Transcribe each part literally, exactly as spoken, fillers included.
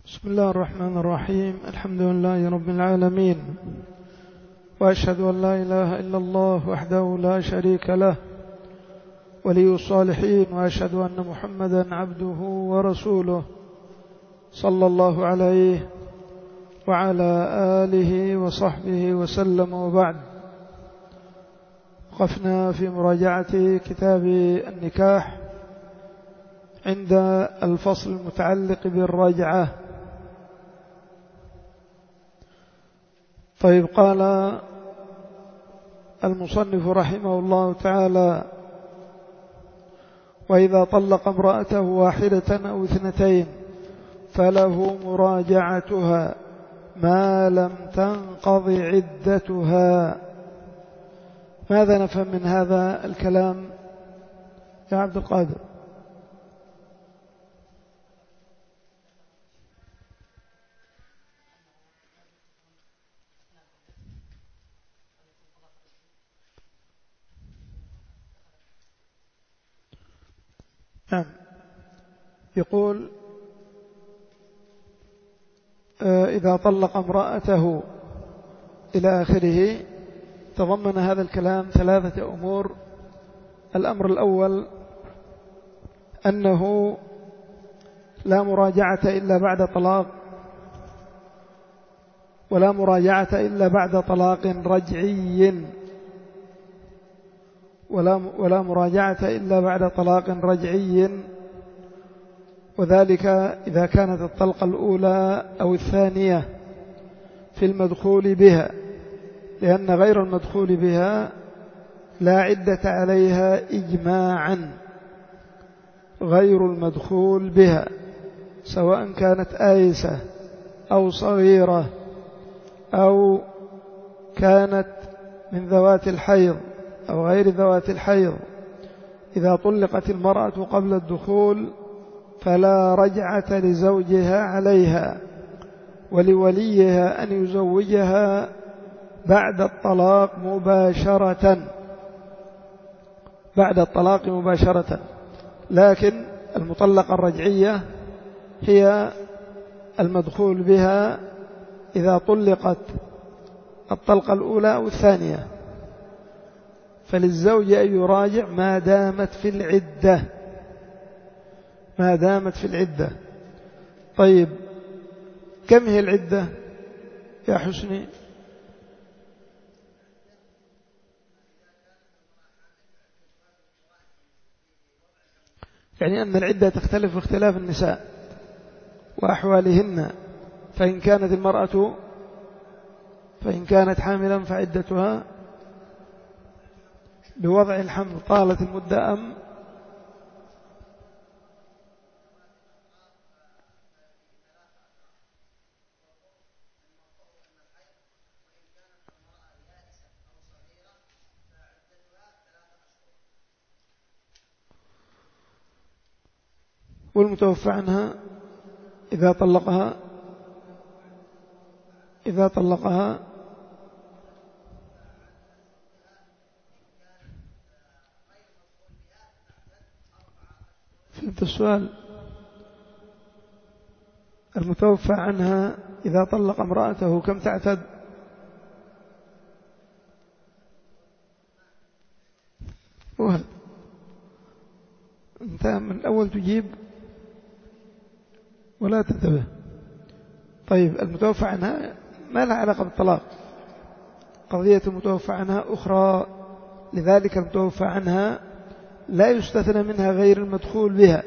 بسم الله الرحمن الرحيم. الحمد لله رب العالمين، وأشهد أن لا إله إلا الله وحده لا شريك له ولي الصالحين، وأشهد أن محمدا عبده ورسوله صلى الله عليه وعلى آله وصحبه وسلم. وبعد، وقفنا في مراجعة كتاب النكاح عند الفصل المتعلق بالرجعة. طيب، قال المصنف رحمه الله تعالى: وإذا طلق امرأته واحدة أو اثنتين فله مراجعتها ما لم تنقض عدتها. ماذا نفهم من هذا الكلام يا عبد القادر؟ نعم، يقول: إذا طلق امرأته إلى آخره. تضمن هذا الكلام ثلاثة أمور. الأمر الأول أنه لا مراجعة إلا بعد طلاق، ولا مراجعة إلا بعد طلاق رجعي، ولا ولا مراجعة إلا بعد طلاق رجعي، وذلك إذا كانت الطلقة الأولى أو الثانية في المدخول بها، لأن غير المدخول بها لا عدة عليها إجماعا. غير المدخول بها سواء كانت آيسة أو صغيرة أو كانت من ذوات الحيض أو غير ذوات الحيض، إذا طلقت المرأة قبل الدخول فلا رجعة لزوجها عليها، ولوليها أن يزوجها بعد الطلاق مباشرة بعد الطلاق مباشرة. لكن المطلقة الرجعية هي المدخول بها إذا طلقت الطلقة الأولى أو الثانية، فللزوج أن يراجع ما دامت في العدة ما دامت في العدة. طيب، كم هي العدة يا حسني؟ يعني أن العدة تختلف باختلاف النساء وأحوالهن. فإن كانت المرأة فإن كانت حاملا فعدتها بوضع الحمل طالت المدة أم والمتوفى عنها إذا طلقها إذا طلقها فهمت السؤال؟ المتوفى عنها إذا طلق امرأته كم تعتد؟ وهل أنت من الأول تجيب ولا تنتبه. طيب، المتوفى عنها ما لها علاقة بالطلاق، قضية المتوفى عنها أخرى. لذلك المتوفى عنها لا يستثنى منها غير المدخول بها.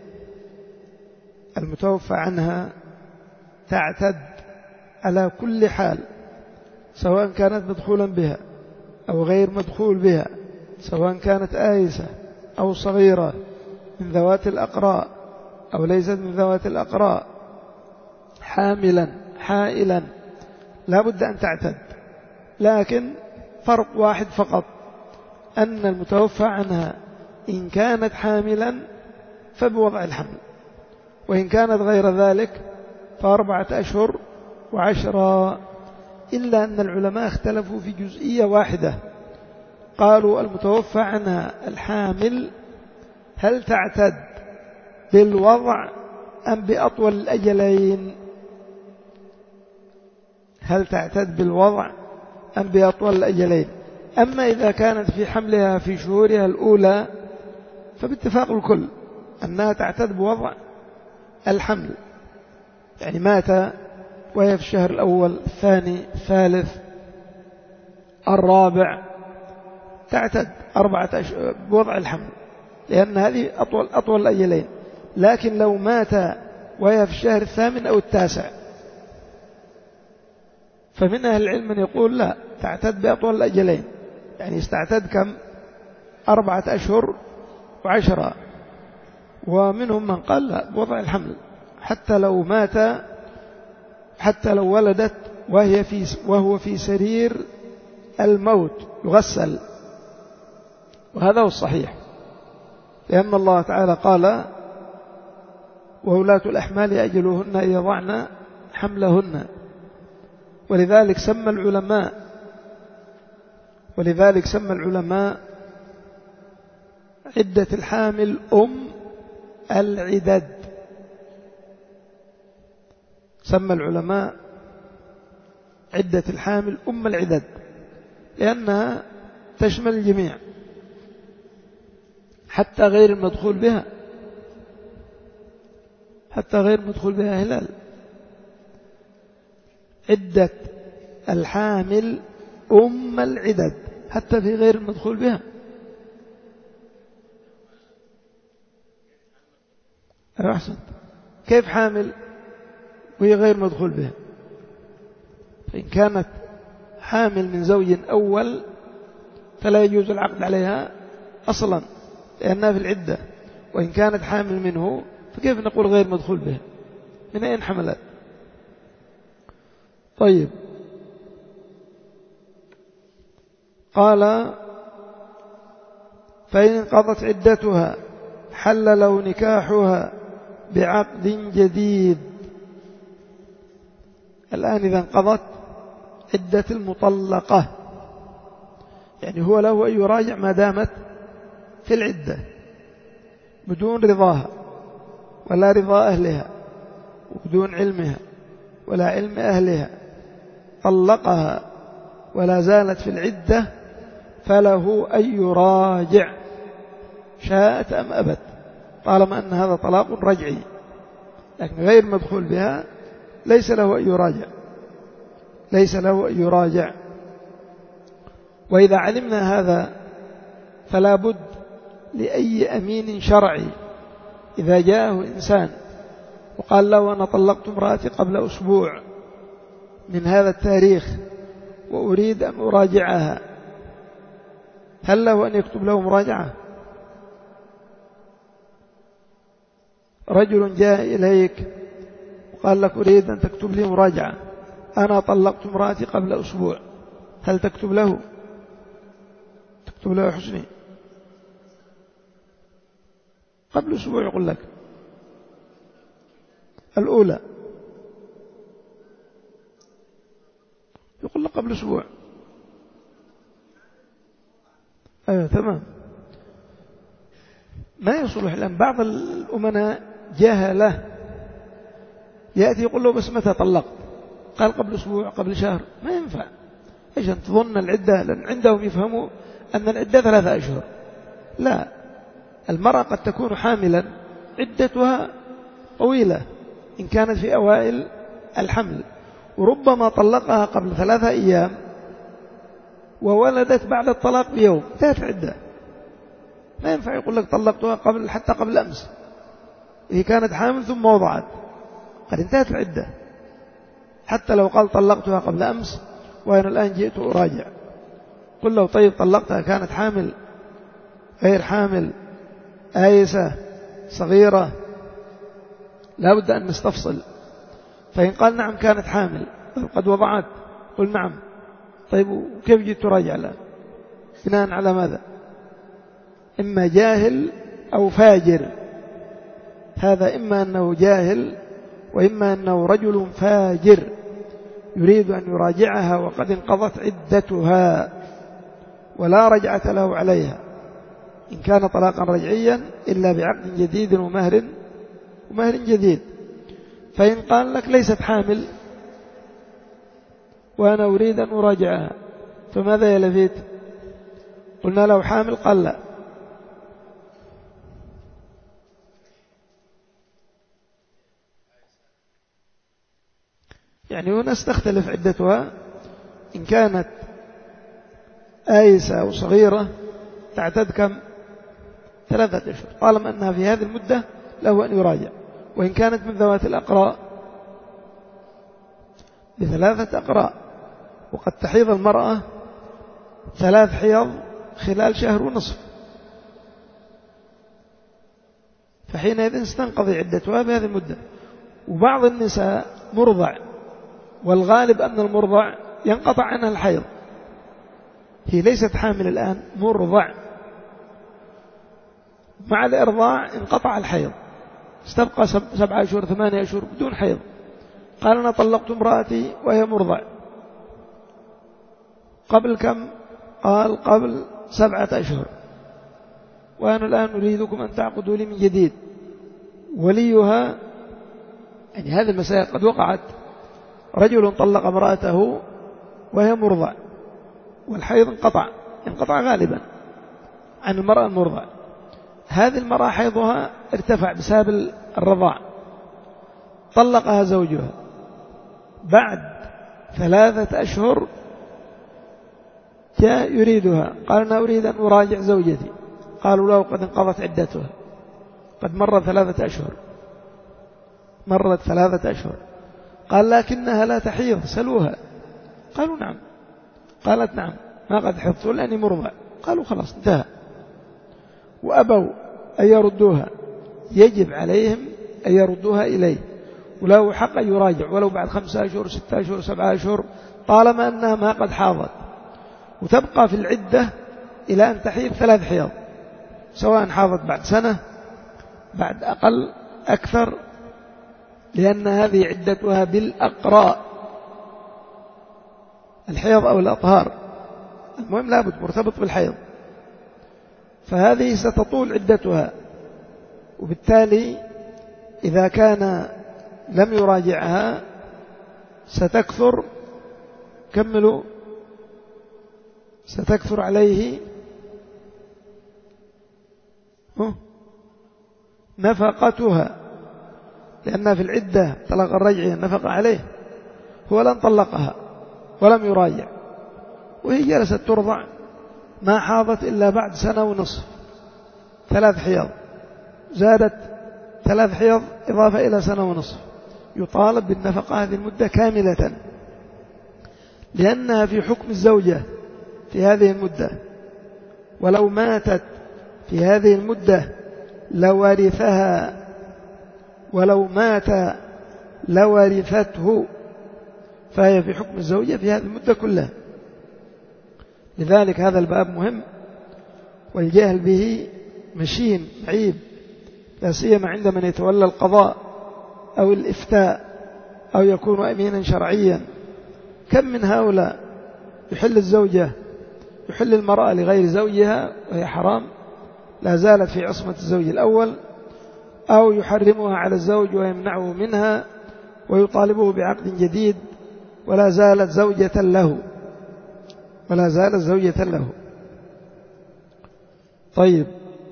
المتوفى عنها تعتد على كل حال، سواء كانت مدخولا بها أو غير مدخول بها، سواء كانت آيسة أو صغيرة من ذوات الأقراء أو ليست من ذوات الأقراء، حاملا حائلا، لا بد أن تعتد. لكن فرق واحد فقط، أن المتوفى عنها إن كانت حاملا فبوضع الحمل، وإن كانت غير ذلك فأربعة أشهر وعشرة. إلا أن العلماء اختلفوا في جزئية واحدة، قالوا: المتوفى عنها الحامل هل تعتد بالوضع أم بأطول الأجلين؟ هل تعتد بالوضع أم بأطول الأجلين. أما إذا كانت في حملها في شهورها الأولى فباتفاق الكل أنها تعتد بوضع الحمل، يعني مات وهي في الشهر الأول الثاني الثالث الرابع تعتد أربعة أشهر بوضع الحمل، لأن هذه أطول, أطول الأجلين. لكن لو مات وهي في الشهر الثامن أو التاسع فمن أهل العلم من يقول لا، تعتد بأطول الأجلين، يعني استعتد كم أربعة أشهر وعشرة. ومنهم من قال لا، بوضع الحمل حتى لو مات، حتى لو ولدت وهي في وهو في سرير الموت يغسل، وهذا هو الصحيح، لأن الله تعالى قال وولاة الأحمال أجلهن إذا ضعن حملهن. ولذلك سمى العلماء ولذلك سمى العلماء عدة الحامل أم العدد. سمى العلماء عدة الحامل أم العدد لأنها تشمل الجميع حتى غير المدخول بها، حتى غير المدخول بها هلال. عدة الحامل أم العدد حتى في غير المدخول بها. أحسن، كيف حامل وهي غير مدخول بها؟ فإن كانت حامل من زوج أول فلا يجوز العقد عليها أصلا لأنها في العدة، وإن كانت حامل منه فكيف نقول غير مدخول بها؟ من أين حملت؟ طيب، قال فإن انقضت عدتها حل له نكاحها بعقد جديد. الآن إذا انقضت عدة المطلقة يعني هو له أن يراجع ما دامت في العدة بدون رضاها ولا رضا أهلها وبدون علمها ولا علم أهلها، طلقها ولا زالت في العدة فله أن يراجع شاءت أم أبت، طالما أن هذا طلاق رجعي. لكن غير مدخول بها ليس له أن يراجع، ليس له أن يراجع. وإذا علمنا هذا فلا بد لأي أمين شرعي إذا جاءه إنسان وقال له أنا طلقت امرأتي قبل أسبوع من هذا التاريخ وأريد أن أراجعها، هل له أن يكتب له مراجعة؟ رجل جاء إليك وقال لك أريد أن تكتب لي مراجعة، أنا طلقت امرأتي قبل أسبوع، هل تكتب له؟ تكتب له حسني قبل أسبوع يقول لك الأولى، يقول لك قبل أسبوع. أيوة تمام، ما يصلح. لأن بعض الأمناء جهله يأتي يقول له بس متى طلقت؟ قال قبل أسبوع قبل شهر، ما ينفع. إيش أنت تظن العدة؟ لأن عندهم يفهموا أن العدة ثلاثة أشهر. لا، المرأة قد تكون حاملا عدتها طويلة إن كانت في أوائل الحمل، وربما طلقها قبل ثلاثة أيام وولدت بعد الطلاق بيوم، انتهت العدة. ما ينفع يقول لك طلقتها قبل حتى قبل أمس، هي كانت حامل ثم وضعت، قد انتهت العدة. حتى لو قال طلقتها قبل أمس وأنا الآن جئت أراجع، قل له طيب طلقتها كانت حامل غير حامل، آيسة صغيرة، لا بد أن نستفصل. فإن قال نعم كانت حامل قد وضعت، قل نعم، طيب وكيف جئت تراجع الآن؟ بناء على ماذا؟ إما جاهل أو فاجر، هذا إما أنه جاهل وإما أنه رجل فاجر يريد أن يراجعها وقد انقضت عدتها ولا رجعة له عليها إن كان طلاقا رجعيا إلا بعقد جديد ومهر ومهر جديد. فإن قال لك ليست حامل وأنا أريد أن أراجعها، فماذا يا لفيت؟ قلنا لو حامل قال لا. يعني هنا استختلف عدتها، إن كانت آيسة أو صغيرة تعتد كم؟ ثلاثة أشهر، طالما أنها في هذه المدة له أن يراجع. وإن كانت من ذوات الأقراء بثلاثة أقراء، وقد تحيض المرأة ثلاث حيض خلال شهر ونصف، فحينئذ استنقضي عدتها بهذه المدة. وبعض النساء مرضع، والغالب أن المرضع ينقطع عنها الحيض، هي ليست حامل الآن، مرضع، مع الإرضاع انقطع الحيض، استبقى سبعة أشهر ثمانية أشهر بدون حيض. قال أنا طلقت امرأتي وهي مرضع قبل كم؟ قال قبل سبعة أشهر، وأنا الآن أريدكم أن تعقدوا لي من جديد. وليها، يعني هذه المسائل قد وقعت، رجل طلق امرأته وهي مرضع والحيض انقطع انقطع غالبا عن المرأة المرضع، هذه المرأة حيضها ارتفع بسبب الرضاع، طلقها زوجها بعد ثلاثة أشهر، جاء يريدها، قال أنا أريد أن أراجع زوجتي، قالوا له قد انقضت عدتها، قد مر ثلاثة أشهر، مرت ثلاثة أشهر. قال لكنها لا تحيض، سلوها. قالوا نعم. قالت نعم ما قد حفظت لأني مرضع. قالوا خلاص انتهى، وأبوا أن يردوها، يجب عليهم أن يردوها إليه، وله حق أن يراجع ولو بعد خمسة أشهر ستة أشهر سبعة أشهر، طالما أنها ما قد حاضت، وتبقى في العدة إلى أن تحيض ثلاث حيض، سواء حاضت بعد سنة بعد أقل أكثر، لأن هذه عدتها بالأقراء، الحيض أو الأطهار، المهم لابد مرتبط بالحيض، فهذه ستطول عدتها. وبالتالي إذا كان لم يراجعها ستكثر، كملوا، ستكثر عليه نفقتها، لأنها في العدة طلق الرجعية النفقة عليه، هو لن طلقها ولم يراجع، وهي جلست ترضع ما حاضت إلا بعد سنة ونصف، ثلاث حيض، زادت ثلاث حيض إضافة إلى سنة ونصف، يطالب بالنفقة هذه المدة كاملة، لأنها في حكم الزوجة في هذه المدة، ولو ماتت في هذه المدة لورثها، ولو مات لورثته، فهي في حكم الزوجة في هذه المدة كلها. لذلك هذا الباب مهم، والجهل به مشين عيب، لا سيما عند من يتولى القضاء أو الإفتاء أو يكون أمينا شرعيا. كم من هؤلاء يحل الزوجة يحل المرأة لغير زوجها وهي حرام، لا زالت في عصمة الزوج الأول، أو يحرمها على الزوج ويمنعه منها ويطالبه بعقد جديد، ولا زالت زوجة له ولا زالت زوجة له. طيب،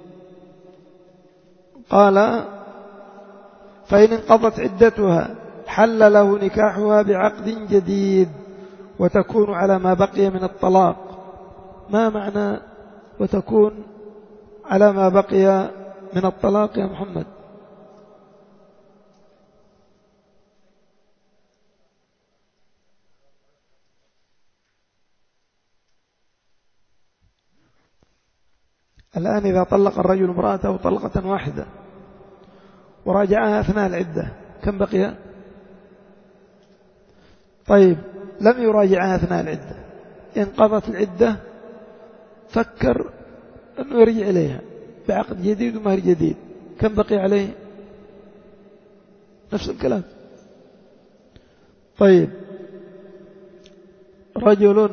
قال فإن انقضت عدتها حل له نكاحها بعقد جديد، وتكون على ما بقي من الطلاق. ما معنى وتكون على ما بقي من الطلاق يا محمد؟ الآن إذا طلق الرجل امرأته طلقة واحدة وراجعها أثناء العدة، كم بقي؟ طيب، لم يراجعها أثناء العدة، انقضت العدة، فكر أنه يرجع إليها بعقد جديد ومهر جديد، كم بقي عليه؟ نفس الكلام. طيب، رجل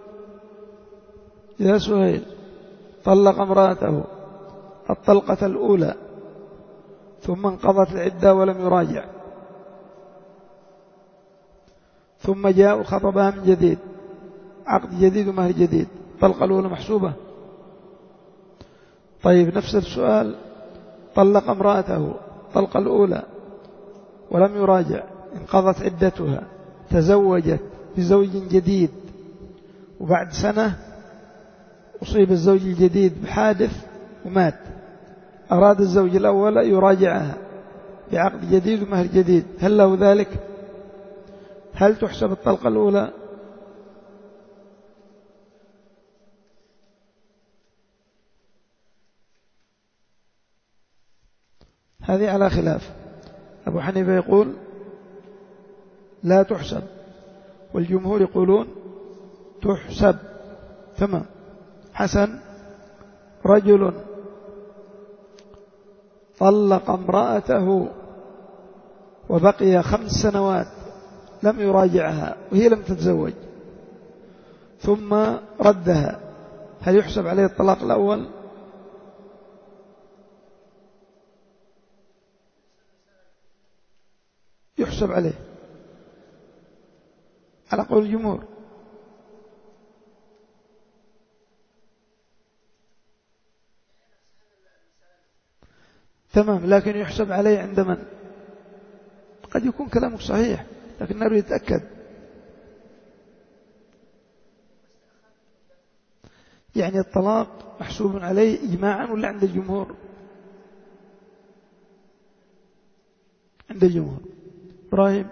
يا سهيل طلق امرأته الطلقة الأولى ثم انقضت العدة ولم يراجع، ثم جاء خطبها من جديد، عقد جديد ومهر جديد، الطلقة الأولى محسوبة. طيب نفس السؤال، طلق امرأته الطلقة الأولى ولم يراجع، انقضت عدتها، تزوجت بزوج جديد، وبعد سنة أصيب الزوج الجديد بحادث ومات، أراد الزوج الأول يراجعها بعقد جديد ومهر جديد، هل له ذلك؟ هل تحسب الطلقة الأولى؟ هذه على خلاف. أبو حنيفة يقول لا تحسب، والجمهور يقولون تحسب. تمام. حسن، رجل طلق امرأته وبقي خمس سنوات لم يراجعها وهي لم تتزوج، ثم ردها، هل يحسب عليه الطلاق الأول؟ يحسب عليه على قول الجمهور. تمام، لكن يحسب عليه عند من؟ قد يكون كلامك صحيح، لكن نريد نتأكد. يعني الطلاق محسوب عليه إجماعا ولا عند الجمهور؟ عند الجمهور. إبراهيم،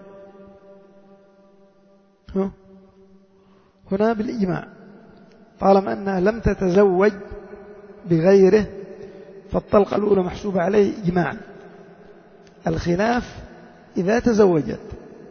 هنا بالإجماع، طالما أنها لم تتزوج بغيره فالطلقة الأولى محسوبة عليه إجماعا. الخلاف إذا تزوجت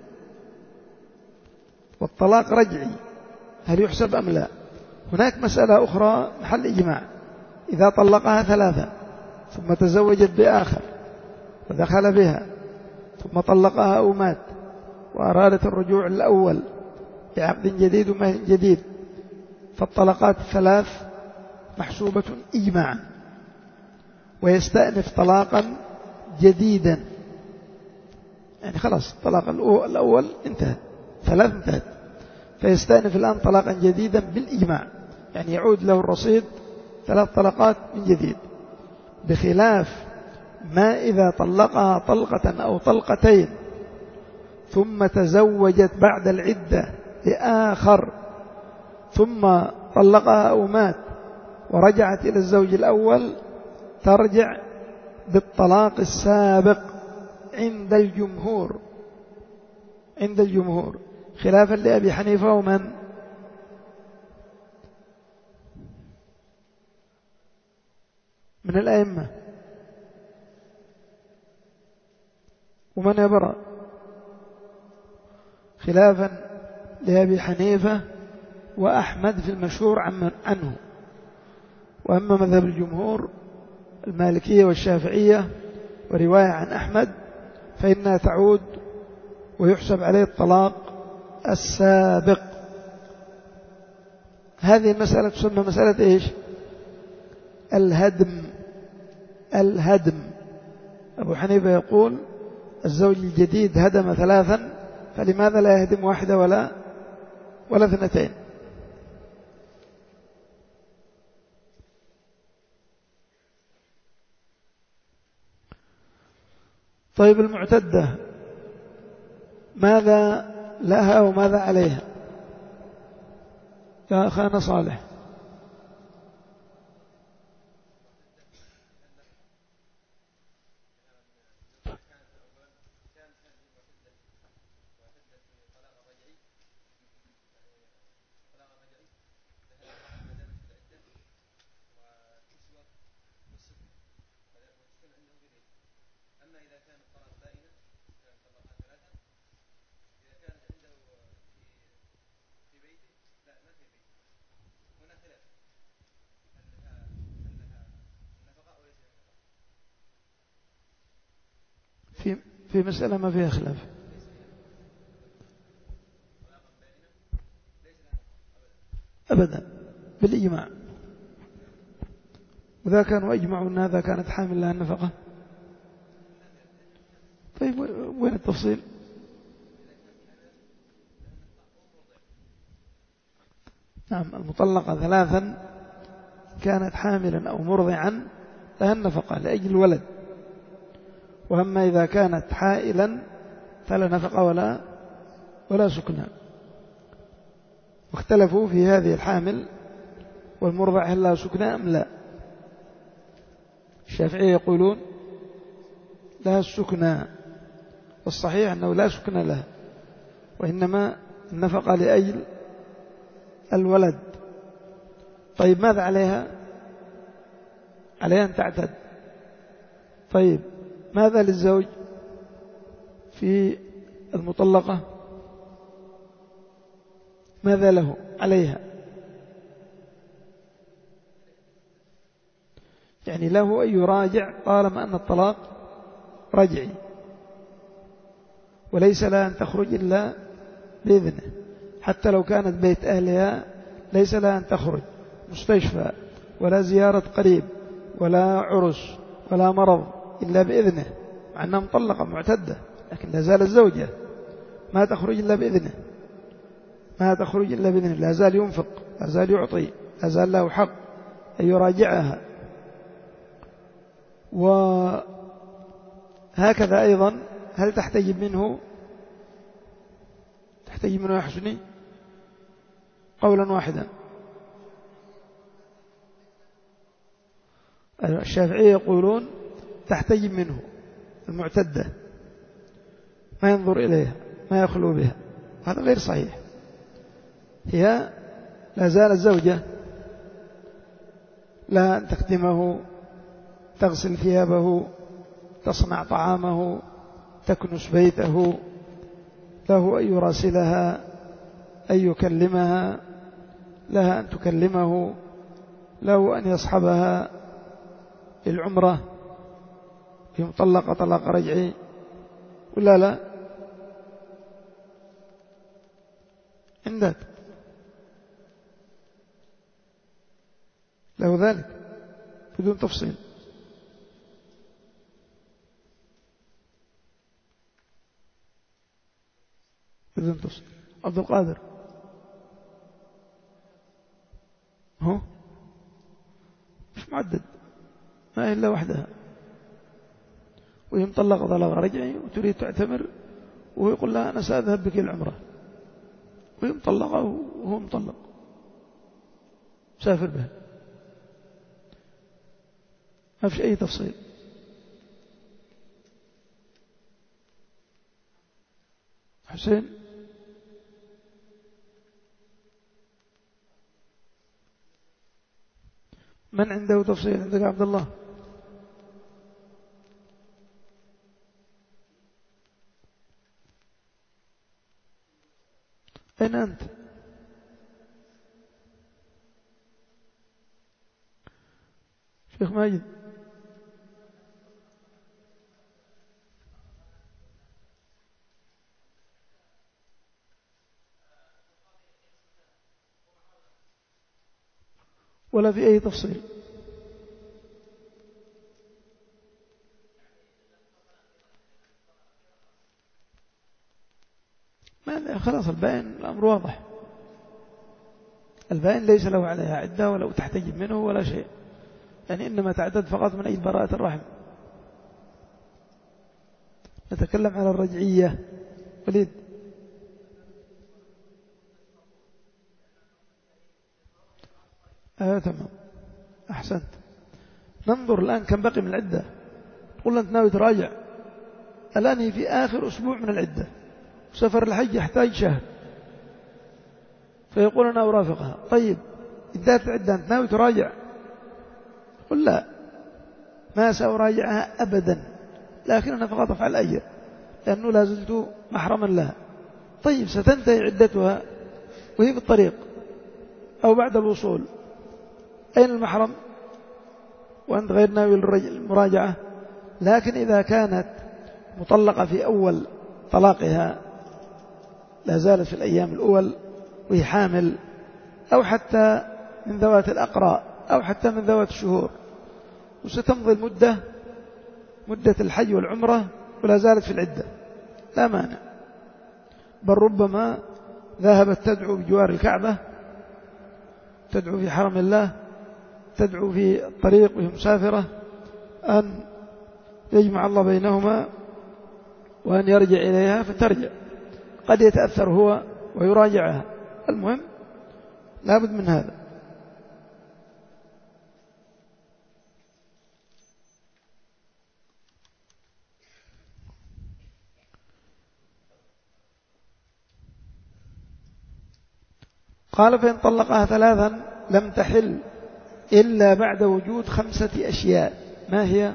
والطلاق رجعي هل يحسب أم لا؟ هناك مسألة أخرى محل إجماع، إذا طلقها ثلاثة ثم تزوجت بآخر ودخل بها ثم طلقها أو مات وأرادت الرجوع الأول بعقد جديد ومهر جديد، فالطلقات الثلاث محسوبة إجماعا، ويستأنف طلاقا جديدا. يعني خلاص الطلاق الأول انتهى، ثلاث انتهت، فيستأنف الآن طلاقا جديدا بالإجماع، يعني يعود له الرصيد ثلاث طلقات من جديد، بخلاف ما إذا طلقها طلقة أو طلقتين ثم تزوجت بعد العدة بآخر ثم طلقها أو مات ورجعت إلى الزوج الأول، ترجع بالطلاق السابق عند الجمهور، عند الجمهور، خلافا لأبي حنيفة ومن من الأئمة ومن يبرأ، خلافا لأبي حنيفة وأحمد في المشهور عنه. وأما مذهب الجمهور المالكية والشافعية ورواية عن أحمد فإنها تعود ويحسب عليه الطلاق السابق. هذه المسألة تسمى مسألة إيش؟ الهدم. الهدم. أبو حنيفة يقول الزوج الجديد هدم ثلاثا، فلماذا لا يهدم واحدة ولا ولا اثنتين؟ طيب المعتدة ماذا لها وماذا عليها يا أخانا صالح؟ في في مسألة ما فيها خلاف. أبدا بالإجماع، وذا كانوا أجمعوا أن هذا كانت حامل لها النفقة. طيب وين التفصيل؟ نعم المطلقة ثلاثا كانت حاملا أو مرضعا لها النفقة لأجل الولد، وأما إذا كانت حائلا فلا نفقة ولا ولا سكنى. واختلفوا في هذه الحامل والمرضع هل لها سكنى أم لا. الشافعية يقولون لها السكنى، والصحيح أنه لا سكنى لها، وإنما النفقة لأجل الولد. طيب ماذا عليها؟ عليها أن تعتد. طيب ماذا للزوج في المطلقة؟ ماذا له عليها؟ يعني له أن يراجع طالما أن الطلاق رجعي، وليس لها أن تخرج إلا بإذنه، حتى لو كانت بيت أهلها ليس لها أن تخرج مستشفى ولا زيارة قريب ولا عرس ولا مرض إلا بإذنه، مع أنها مطلقة معتدة لكن لا زالت زوجة، ما تخرج إلا بإذنه، ما تخرج إلا بإذنه، لا زال ينفق، لا زال يعطي، لا زال له حق أن يراجعها. وهكذا أيضا هل تحتجب منه؟ تحتجب منه يا حسني قولا واحدا. الشافعية يقولون تحتجب منه المعتدة، ما ينظر إليها، ما يخلو بها، هذا غير صحيح. هي لا زالت زوجة، لا أن تخدمه، تغسل ثيابه، تصنع طعامه، تكنس بيته، له أن يراسلها، أن يكلمها، لها أن تكلمه، له أن يصحبها العمرة في مطلقة طلاق رجعي ولا لا؟ عندك له ذلك بدون تفصيل. بدون تفصيل. عبد القادر هو مش معدد، ما هي إلا وحدها، وهي مطلقة طلاق رجعي وتريد تعتمر، وهو يقول لها أنا سأذهب بك العمرة، وهي مطلقة وهو مطلق، سافر بها، ما فيش أي تفصيل. حسين من عنده تفصيل؟ عندك عبد الله؟ أين أنت؟ شيخ ماجد ولا في أي تفصيل؟ ما خلاص البائن الأمر واضح، البائن ليس له عليها عدة ولو تحتجب منه ولا شيء، يعني إنما تعدد فقط من أجل براءة الرحم. نتكلم على الرجعية. وليد آه تمام أحسنت. ننظر الآن كم بقي من العدة. تقول أنت ناوي تراجع، الآن هي في آخر أسبوع من العدة، سفر الحج يحتاج شهر، فيقول أنا أرافقها. طيب انتهت العدة أنت ناوي تراجع؟ قل لا، ما سأراجعها أبدا، لكن أنا فقط أفعل أجر لأنه لا زلت محرما لها. طيب ستنتهي عدتها وهي في الطريق أو بعد الوصول، أين المحرم وأنت غير ناوي المراجعة؟ لكن إذا كانت مطلقة في أول طلاقها لا زالت في الأيام الأول وهي حامل، أو حتى من ذوات الأقراء، أو حتى من ذوات الشهور، وستمضي المدة مدة الحج والعمرة ولا زالت في العدة، لا مانع، بل ربما ذهبت تدعو بجوار الكعبة تدعو في حرم الله، تدعو في الطريق وهي مسافرة، أن يجمع الله بينهما وأن يرجع إليها فترجع. قد يتأثر هو ويراجعها، المهم لا بد من هذا. قال فإن طلقها ثلاثا لم تحل إلا بعد وجود خمسة أشياء. ما هي؟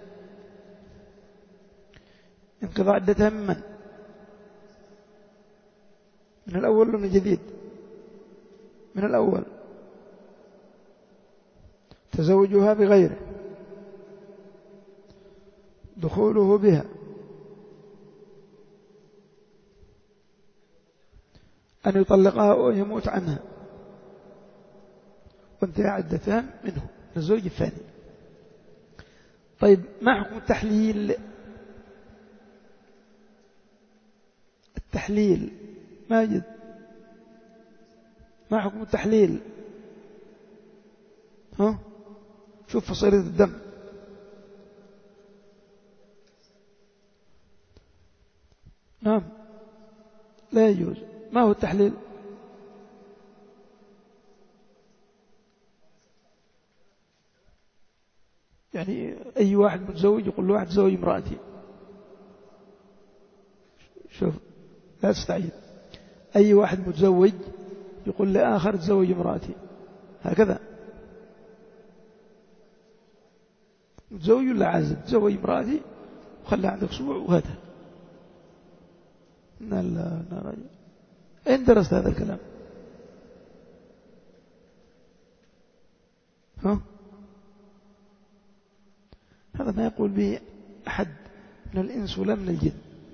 انقضاء عدتها من من الأول ومن الجديد؟ من الأول. تزوجها بغيره، دخوله بها، أن يطلقها ويموت عنها، وانتهى عدتها منه من الزوج الثاني. طيب ما حكم التحليل؟ التحليل ماجد، ما حكم التحليل؟ ها؟ شوف فصيلة الدم. نعم لا يجوز. ما هو التحليل؟ يعني أي واحد متزوج يقول له واحد تزوج امرأتي. شوف لا تستعجل. أي واحد متزوج يقول لآخر تزوج امرأتي، هكذا. متزوج ولا عازب؟ تزوج امرأتي وخلى عندك أسبوع وهذا. لا لا لا. أين درست هذا الكلام؟ ها؟ هذا ما يقول به أحد من الإنس ولا من الجن.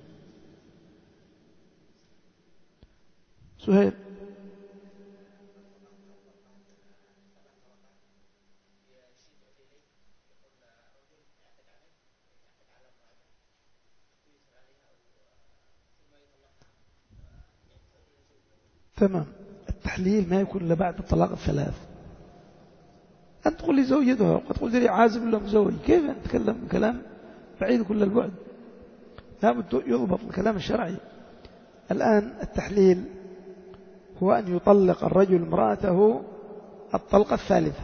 سهيل، تمام. التحليل ما يكون إلا بعد الطلاق الثلاث. أنت تقول لي زوجتها وقد قلت لي عازب ولا مزوج، كيف أنت تتكلم كلام بعيد كل البعد؟ لابد يضبط الكلام الشرعي. الآن التحليل هو أن يطلق الرجل امرأته الطلقة الثالثة،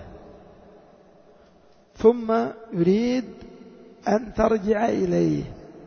ثم يريد أن ترجع إليه،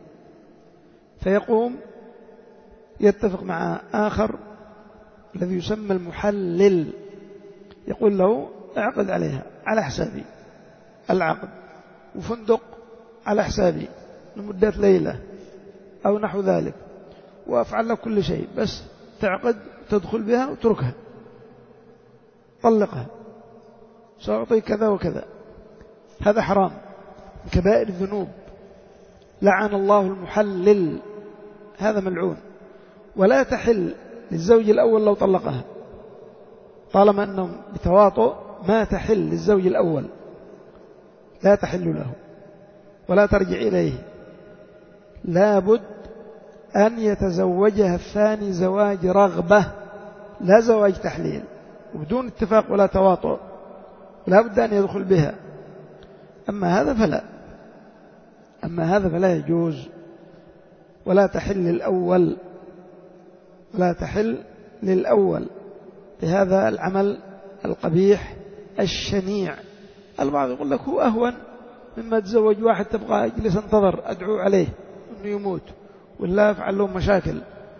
فيقوم يتفق مع آخر الذي يسمى المحلل، يقول له اعقد عليها على حسابي، العقد وفندق على حسابي لمدة ليلة أو نحو ذلك، وأفعل لك كل شيء، بس تعقد تدخل بها وتركها، طلقها، سأعطي كذا وكذا. هذا حرام، كبائر الذنوب، لعن الله المحلل، هذا ملعون. ولا تحل للزوج الأول لو طلقها، طالما أنهم بتواطؤ ما تحل للزوج الأول، لا تحل له ولا ترجع إليه. لابد أن يتزوجها الثاني زواج رغبة، لا زواج تحليل، وبدون اتفاق ولا تواطؤ، لا بد أن يدخل بها. أما هذا فلا، أما هذا فلا يجوز، ولا تحل للأول، ولا تحل للأول بهذا العمل القبيح الشنيع. البعض يقول لك هو أهون مما تزوج واحد تبغى أجلس انتظر أدعو عليه أنه يموت ولا أفعل لهم مشاكل،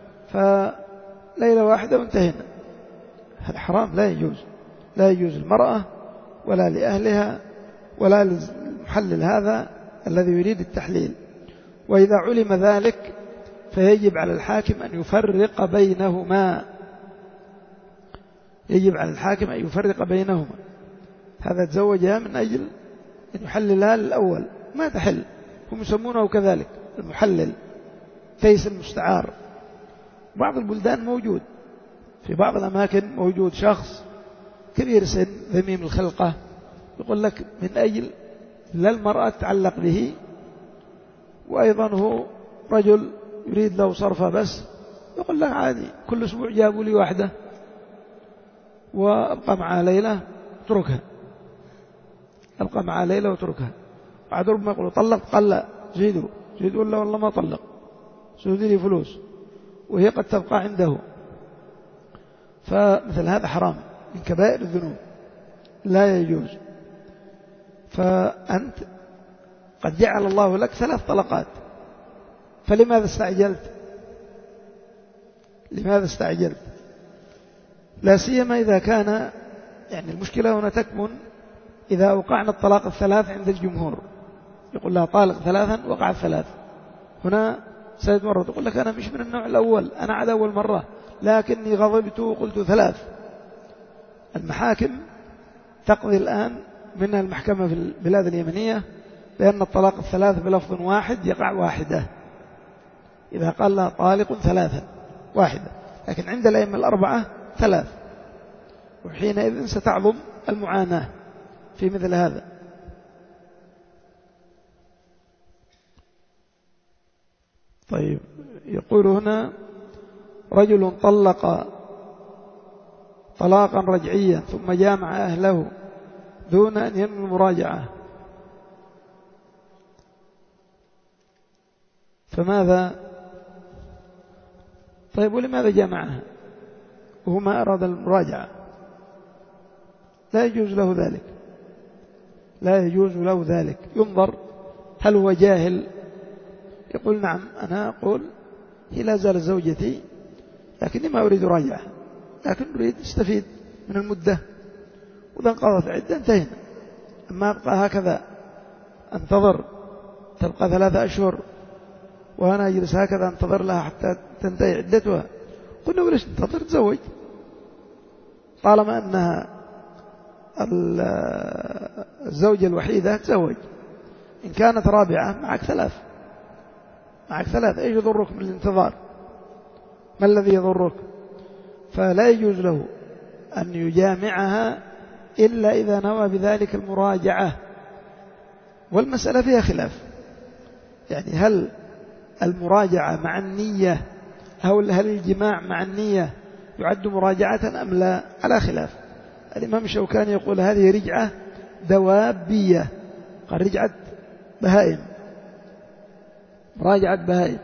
فليلة واحدة وانتهينا. هذا حرام، لا يجوز، لا يجوز المرأة ولا لأهلها ولا للمحلل هذا الذي يريد التحليل. وإذا علم ذلك فيجب على الحاكم أن يفرق بينهما، يجب على الحاكم أن يفرق بينهما. هذا تزوجها من أجل أن يحللها للأول، ما تحل، هم يسمونه كذلك المحلل، كيس المستعار. بعض البلدان موجود، في بعض الأماكن موجود شخص كبير سن ذميم الخلقة، يقول لك من أجل لا المرأة تتعلق به، وأيضا هو رجل يريد له صرفة، بس يقول لك عادي كل أسبوع جابوا لي واحدة وأبقى مع ليلة اتركها، أبقى مع ليلة واتركها. بعد ربما يقول طلق، قال لا زيدوا زيدوا، ولا والله ما طلق، زيدوا لي فلوس، وهي قد تبقى عنده. فمثل هذا حرام من كبائر الذنوب، لا يجوز. فأنت قد جعل الله لك ثلاث طلقات، فلماذا استعجلت؟ لماذا استعجلت؟ لا سيما إذا كان، يعني المشكلة هنا تكمن إذا وقعنا الطلاق الثلاث عند الجمهور، يقول لها طالق ثلاثا وقع الثلاث. هنا سيد مرة تقول لك أنا مش من النوع الأول، أنا عاد أول مرة لكني غضبت وقلت ثلاث. المحاكم تقضي الآن من المحكمة في البلاد اليمنية بأن الطلاق الثلاث بلفظ واحد يقع واحدة، إذا قال لها طالق ثلاثا واحدة، لكن عند الأئمة الأربعة ثلاث، وحينئذ ستعظم المعاناة في مثل هذا. طيب، يقول هنا رجل طلق طلاقا رجعيا ثم جامع أهله دون أن ينوي المراجعة، فماذا؟ طيب، ولماذا جامعها وهو ما أراد المراجعة؟ لا يجوز له ذلك، لا يجوز له ذلك. ينظر هل هو جاهل؟ يقول نعم أنا أقول هي لا زالت زوجتي لكني ما أريد راجعة، لكن أريد استفيد من المدة، وإذا انقضت العدة انتهينا. أما أبقى هكذا أنتظر تبقى ثلاثة أشهر وأنا أجلس هكذا أنتظر لها حتى تنتهي عدتها، قلنا وليش ننتظر؟ تزوج طالما أنها الزوجة الوحيدة، تزوج. إن كانت رابعة معك ثلاث، معك ثلاث، إيش يضرك من الانتظار؟ ما الذي يضرك؟ فلا يجوز له أن يجامعها إلا إذا نوى بذلك المراجعة. والمسألة فيها خلاف، يعني هل المراجعة مع النية أو هل الجماع مع النية يعد مراجعة أم لا؟ على خلاف. الإمام الشوكاني يقول هذه رجعة دوابية، قال رجعة بهائم، مراجعة بهائم.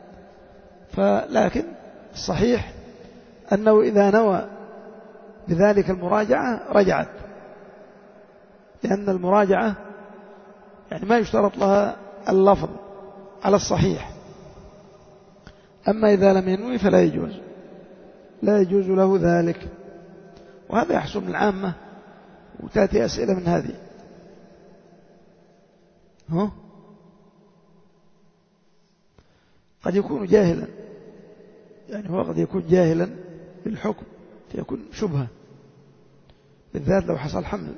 فلكن الصحيح أنه إذا نوى بذلك المراجعة رجعت، لأن المراجعة يعني ما يشترط لها اللفظ على الصحيح. أما إذا لم ينوي فلا يجوز، لا يجوز له ذلك. وهذا يحصل من العامة، وتأتي أسئلة من هذه. ها؟ قد يكون جاهلا، يعني هو قد يكون جاهلا بالحكم فيكون شبهة، بالذات لو حصل حمل.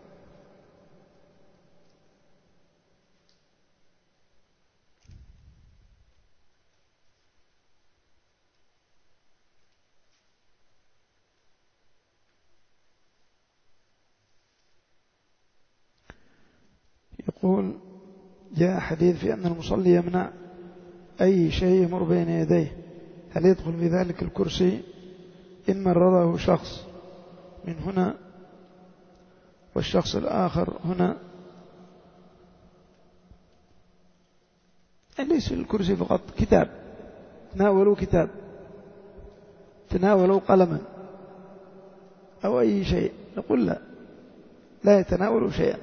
يقول جاء حديث في أن المصلي يمنع أي شيء يمر بين يديه، هل يدخل في ذلك الكرسي إن مرضه شخص من هنا والشخص الآخر هنا؟ ليس الكرسي فقط، كتاب، تناولوا كتاب، تناولوا قلما أو أي شيء، نقول لا، لا يتناولوا شيئا،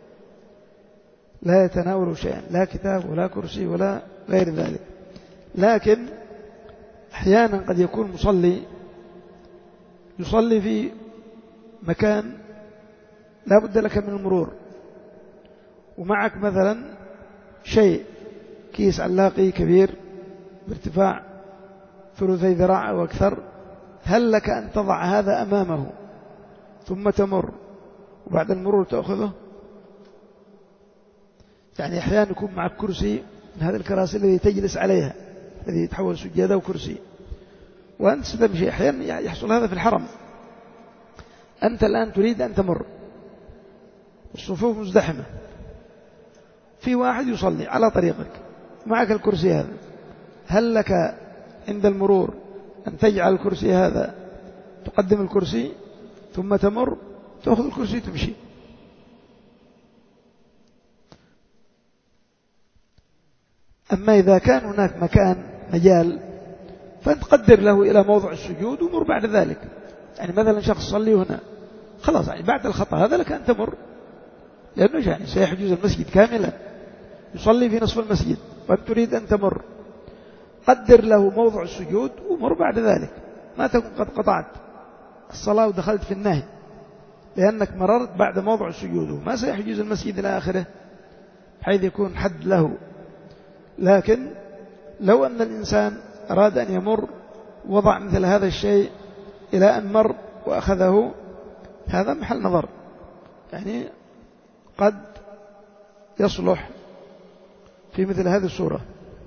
لا يتناولوا شيئا، لا كتاب ولا كرسي ولا غير ذلك. لكن أحيانا قد يكون مصلي يصلي في مكان لا بد لك من المرور، ومعك مثلا شيء كيس علاقي كبير بارتفاع ثلثي ذراع أو أكثر، هل لك أن تضع هذا أمامه ثم تمر وبعد المرور تأخذه؟ يعني أحيانا يكون معك كرسي من هذه الكراسي الذي تجلس عليها، الذي يتحول سجادة وكرسي، وأنت ستمشي. أحيانا يحصل هذا في الحرم، أنت الآن تريد أن تمر، الصفوف مزدحمة، في واحد يصلي على طريقك معك الكرسي هذا، هل لك عند المرور أن تجعل الكرسي هذا تقدم الكرسي ثم تمر تأخذ الكرسي تمشي. أما إذا كان هناك مكان مجال فأنت قدر له إلى موضع السجود ومر بعد ذلك. يعني مثلا شخص صلي هنا خلاص، يعني بعد الخطأ هذا لك أن تمر، لأنه يعني سيحجز المسجد كاملا، يصلي في نصف المسجد وأنت تريد أن تمر، قدر له موضع السجود ومر بعد ذلك، ما تكون قد قطعت الصلاة ودخلت في النهي، لأنك مررت بعد موضع السجود وما سيحجز المسجد إلى آخره بحيث يكون حد له. لكن لو أن الإنسان أراد أن يمر وضع مثل هذا الشيء إلى أن مر وأخذه، هذا محل نظر، يعني قد يصلح في مثل هذه الصورة.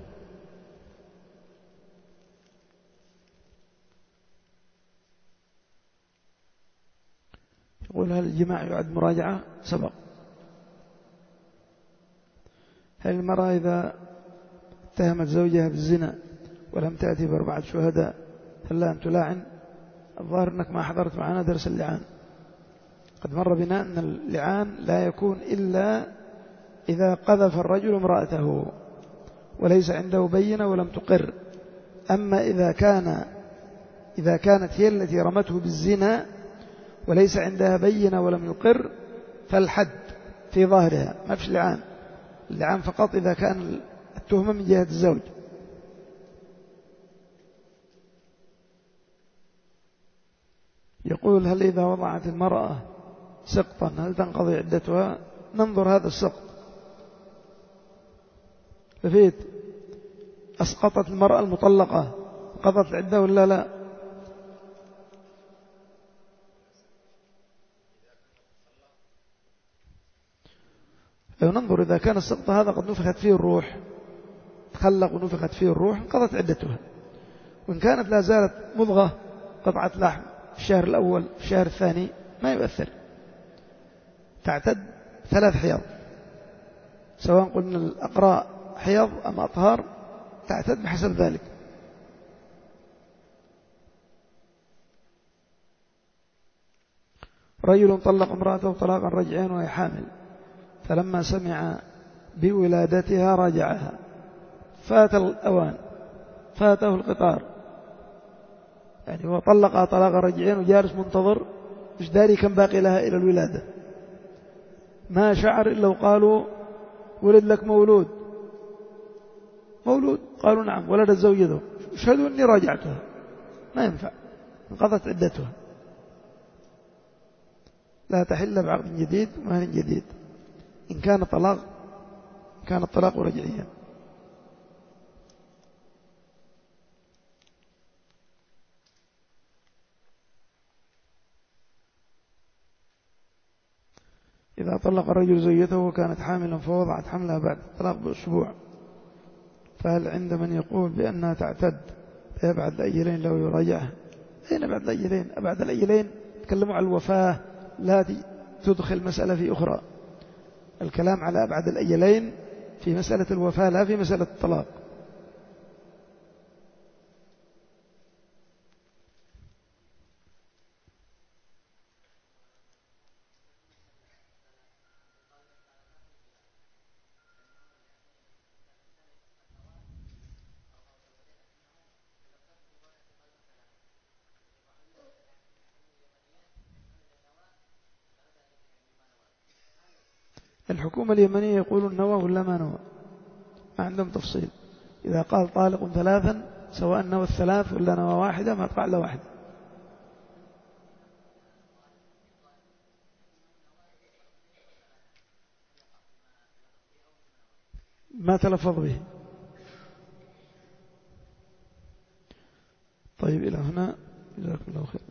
يقول هل الجماع يعد مراجعة؟ سبق. هل المرأة إذا اتهمت زوجها بالزنا ولم تأتي بأربعة شهداء هل لا أن تلاعن؟ الظاهر أنك ما حضرت معنا درس اللعان. قد مر بنا أن اللعان لا يكون إلا إذا قذف الرجل امرأته وليس عنده بينة ولم تقر. أما إذا كان إذا كانت هي التي رمته بالزنا وليس عندها بينة ولم يقر فالحد في ظاهرها، ما فيش لعان. اللعان فقط إذا كان التهمة من جهة الزوج. يقول هل إذا وضعت المرأة سقطا هل تنقضي عدتها؟ ننظر هذا السقط. ففيت أسقطت المرأة المطلقة قضت العدة ولا لا؟ لو ننظر إذا كان السقط هذا قد نفخت فيه الروح، تخلق ونفخت فيه الروح انقضت عدتها. وإن كانت لا زالت مضغة قطعة لحم في الشهر الأول في الشهر الثاني ما يؤثر، تعتد ثلاث حيض، سواء قلنا الأقراء حيض أم أطهار تعتد بحسب ذلك. رجل طلق امرأته طلاقا رجعين وهي حامل، فلما سمع بولادتها رجعها، فات الأوان، فاته القطار، يعني هو طلقها طلاق رجعين وجالس منتظر مش داري كم باقي لها إلى الولادة، ما شعر إلا وقالوا ولد لك مولود مولود قالوا نعم ولدت زوجته، اشهدوا أني راجعتها، ما ينفع، انقضت عدتها، لا تحل بعقد جديد ومهر جديد إن كان طلاق كان الطلاق رجعيا. إذا طلق الرجل زوجته وكانت حاملا فوضعت حملها بعد الطلاق بأسبوع، فهل عند من يقول بأنها تعتد فيبعد الأجلين لو يراجعها؟ أين بعد الأجلين؟ أبعد الأجلين تكلموا على الوفاة، لا تدخل مسألة في أخرى. الكلام على أبعد الأجلين في مسألة الوفاة لا في مسألة الطلاق. الحكومة اليمنية يقولون نوى ولا ما نوى، ما عندهم تفصيل. إذا قال طالق ثلاثا سواء نوى الثلاث ولا نوى واحدة ما تقع إلا واحدة. ما تلفظ به. طيب إلى هنا جزاكم الله خير.